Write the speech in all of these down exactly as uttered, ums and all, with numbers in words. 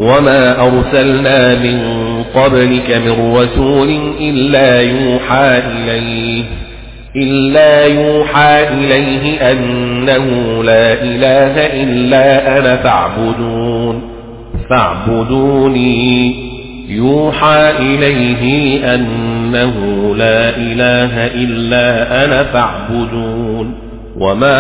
وما أرسلنا من قبلك من رسول إلا يوحى إليه إلا يوحى إليه أنه لا إله إلا أنا فاعبدون فاعبدوني يوحى إليه أنه لا إله إلا أنا فاعبدون وما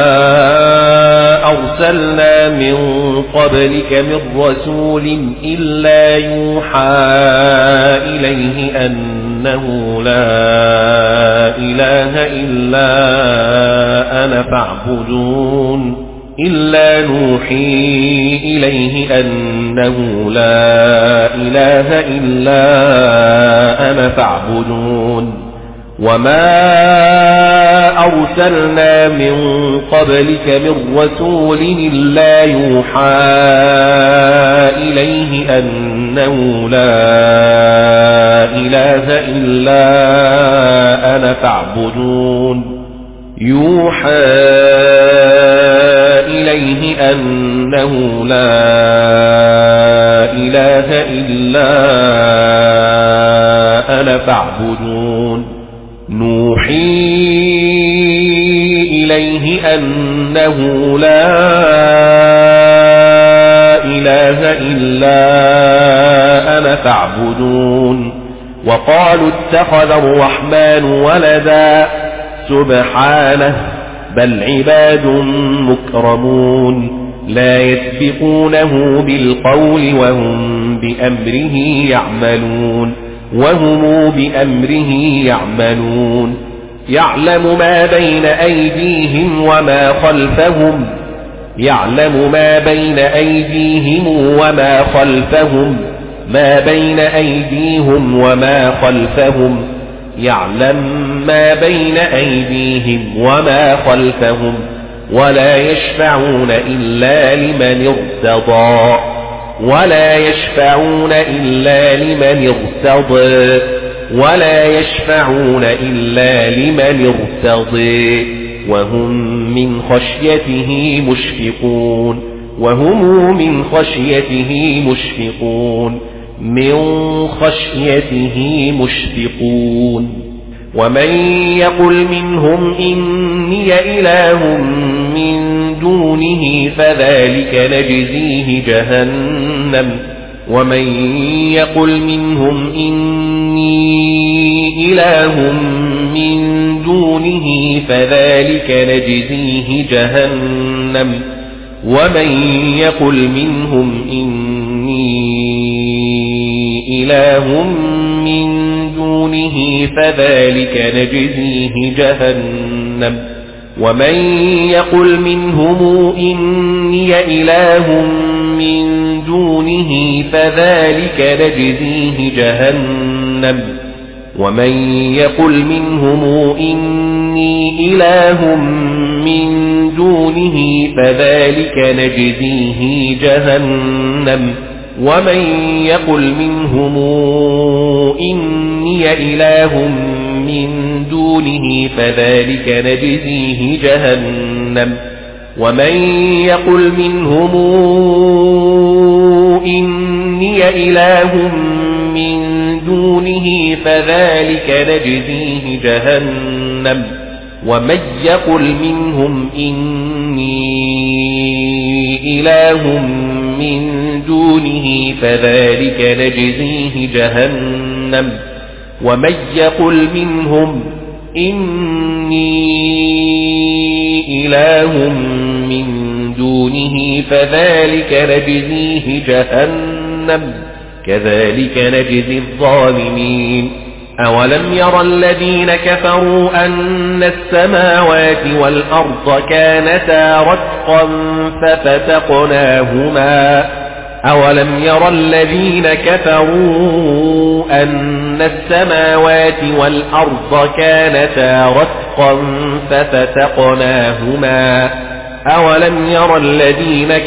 أرسلنا من قبلك من رسول إلا يوحى إليه أنه لا إله إلا أنا فاعبدون إلا نوحي إليه أنه لا إله إلا أنا فاعبدون وما أرسلنا من قبلك من رسول إلا يوحى إليه أنه لا إله إلا أنا فاعبدون يوحى إليه أنه لا إله إلا أنا فاعبدون نوحي إليه أنه لا إله إلا أنا فاعبدون وقالوا اتخذ الرحمن ولدا سبحانه بل عباد مكرمون لا يسبقونه بالقول وهم بأمره يعملون وهم بأمره يعملون يعلم ما بين أيديهم وما خلفهم يعلم ما بين أيديهم وما خلفهم ما بين أيديهم وما خلفهم يعلم ما بين أيديهم وما خلفهم ولا يشفعون إلا لمن ارتضى ولا يشفعون إلا لمن ارتضى ولا يشفعون إلا لمن ارتضى وهم من خشيته مشفقون وهم من خشيته مشفقون من خشيته مشفقون ومن يقل منهم إني إله من دونه فذلك نجزيه جهنم ومن يقل منهم إني إله من دونه فذلك نجزيه جهنم ومن يقل منهم إني إله من دونه فذلك نجزيه جهنم ومن يقل منهم إني إله من دونه فذلك نجزيه جهنم ومن يقل منهم إني إله من دونه فذلك نجزيه جهنم ومن يقل منهم إني إله من دونه فذلك نجزيه جهنم ومن يقل منهم إني إله من دونه فذلك نجزيه جهنم ومن يقل منهم إني إله من دونه فذلك نجزيه جهنم ومن يقل منهم إني إله من دونه فذلك نجزيه جهنم كذلك نجزي الظالمين أولم يرى الذين كفروا أن السماوات والأرض كانتا رتقا ففتقناهما أولم يرى الذين كفروا أن السماوات والأرض كانتا رتقا ففتقناهما أولم يرى الذين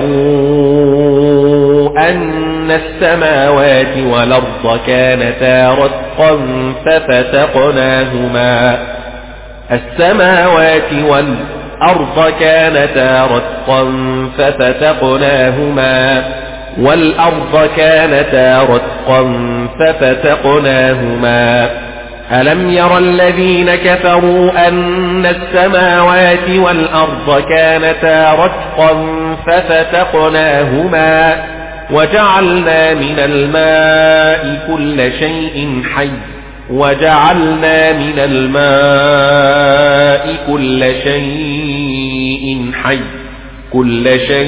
كفروا أن السماوات والأرض كانتا رتقا ففتقناهما السماوات والأرض كانتا رتقا ففتقناهما والأرض كانتا رتقا ففتقناهما ألم ير الذين كفروا أن السماوات والأرض كانتا رتقا ففتقناهما وجعلنا من الماء كل شيء حي وجعلنا من الماء كل شيء حي كل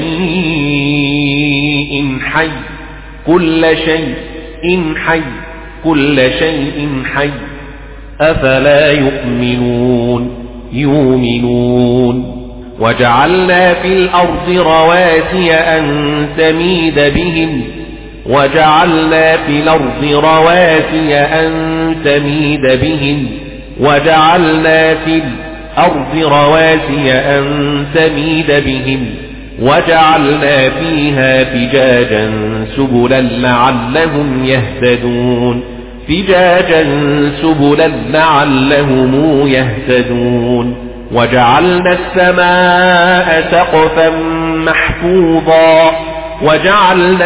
شيء حي كل شيء حي كل شيء حي أفلا يؤمنون يؤمنون وجعلنا في الأرض رواسي أن تميد بهم وجعلنا في الأرض رواسي أن تميد بهم وجعلنا في الأرض رواسي أن تميد بهم وجعلنا فيها فجاجا سبلا لعلهم يهتدون فجاجا سبلا لعلهم يهتدون وجعلنا السماء سقفا محفوظا وجعلنا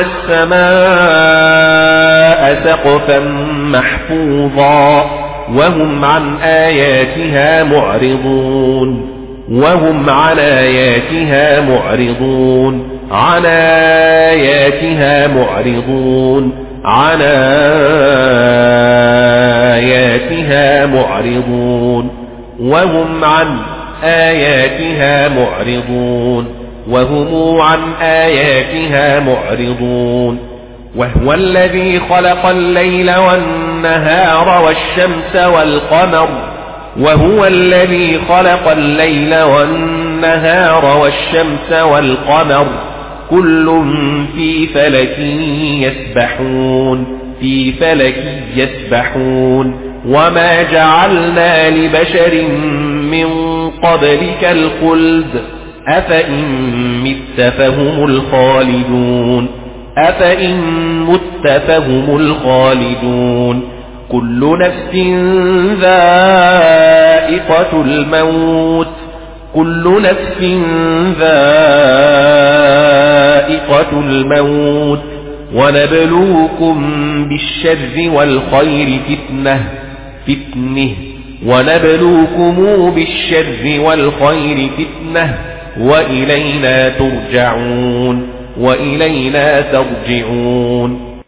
السماء سقفا محفوظا وهم عن آياتها معرضون وهم عن آياتها معرضون عن آياتها معرضون عن آياتها معرضون وهم عن آياتها معرضون وهم عن آياتها معرضون وهو الذي خلق الليل والنهار والشمس والقمر وهو الذي خلق الليل والنهار والشمس والقمر كل في فلك يسبحون في فلك يسبحون وما جعلنا لبشر من قبلك الخلد أفإن مت فهم الخالدون أفإن مت فهم الخالدون كل نفس ذائقة الموت كل نفس ذائقة الموت ونبلوكم بالشر والخير فتنة فتنه ونبلوكم بالشر والخير فتنة وإلينا ترجعون وإلينا ترجعون